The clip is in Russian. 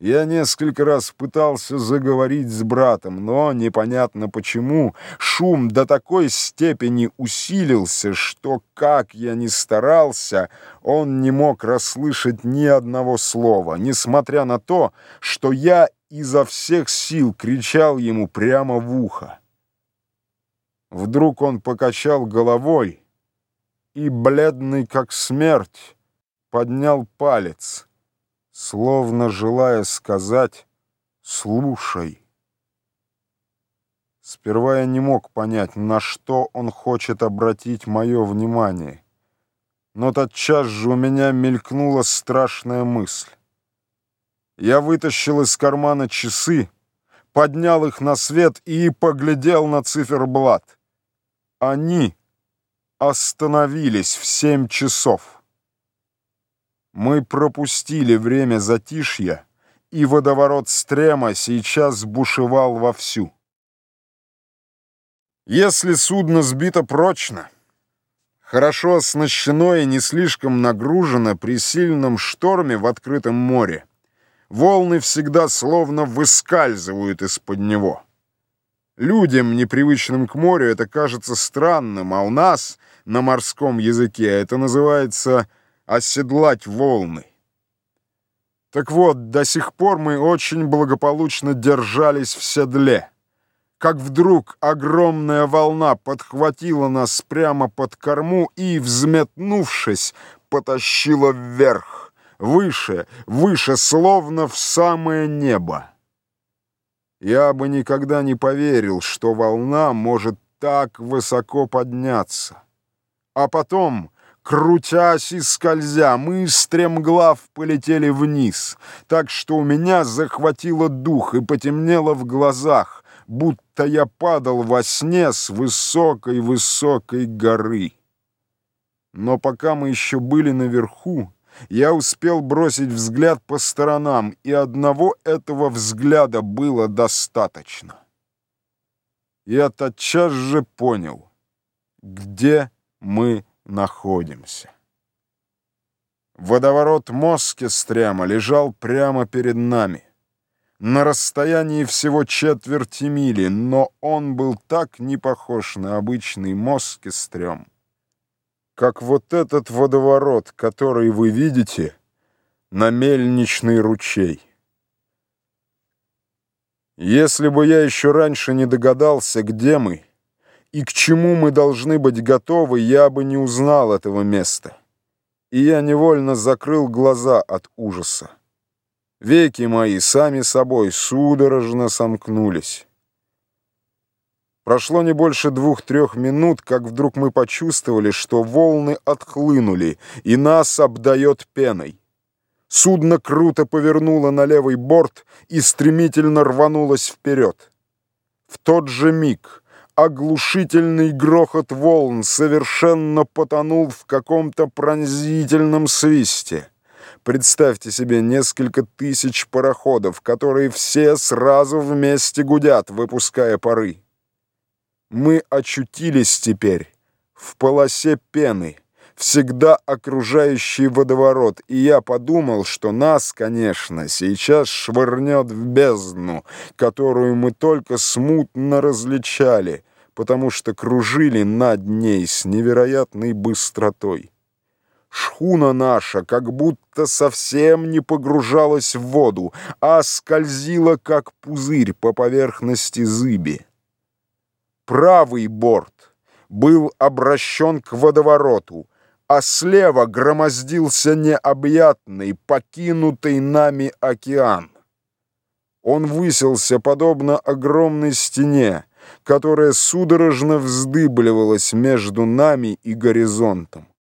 Я несколько раз пытался заговорить с братом, но непонятно почему шум до такой степени усилился, что, как я ни старался, он не мог расслышать ни одного слова, несмотря на то, что я изо всех сил кричал ему прямо в ухо. Вдруг он покачал головой и, бледный как смерть, поднял палец, словно желая сказать «слушай». Сперва я не мог понять, на что он хочет обратить мое внимание, но тотчас же у меня мелькнула страшная мысль. Я вытащил из кармана часы, поднял их на свет и поглядел на циферблат. Они остановились в 7 часов. Мы пропустили время затишья, и водоворот Стрема сейчас бушевал вовсю. Если судно сбито прочно, хорошо оснащено и не слишком нагружено при сильном шторме в открытом море, волны всегда словно выскальзывают из-под него. Людям, непривычным к морю, это кажется странным, а у нас на морском языке это называется «оседлать волны». Так вот, до сих пор мы очень благополучно держались в седле, как вдруг огромная волна подхватила нас прямо под корму и, взметнувшись, потащила вверх, выше, выше, словно в самое небо. Я бы никогда не поверил, что волна может так высоко подняться. А потом, крутясь и скользя, мы стремглав полетели вниз, так что у меня захватило дух и потемнело в глазах, будто я падал во сне с высокой-высокой горы. Но пока мы еще были наверху, я успел бросить взгляд по сторонам, и одного этого взгляда было достаточно. Я тотчас же понял, где мы находимся. Водоворот Москестрема лежал прямо перед нами, на расстоянии всего четверти мили, но он был так не похож на обычный Москестрем, как вот этот водоворот, который вы видите, на мельничный ручей. Если бы я еще раньше не догадался, где мы и к чему мы должны быть готовы, я бы не узнал этого места, и я невольно закрыл глаза от ужаса. Веки мои сами собой судорожно сомкнулись. Прошло не больше 2-3 минут, как вдруг мы почувствовали, что волны отхлынули, и нас обдает пеной. Судно круто повернуло на левый борт и стремительно рванулось вперед. В тот же миг оглушительный грохот волн совершенно потонул в каком-то пронзительном свисте. Представьте себе несколько тысяч пароходов, которые все сразу вместе гудят, выпуская пары. Мы очутились теперь в полосе пены, всегда окружающей водоворот, и я подумал, что нас, конечно, сейчас швырнет в бездну, которую мы только смутно различали, потому что кружили над ней с невероятной быстротой. Шхуна наша как будто совсем не погружалась в воду, а скользила, как пузырь по поверхности зыби. Правый борт был обращен к водовороту, а слева громоздился необъятный, покинутый нами океан. Он высился подобно огромной стене, которая судорожно вздыбливалась между нами и горизонтом.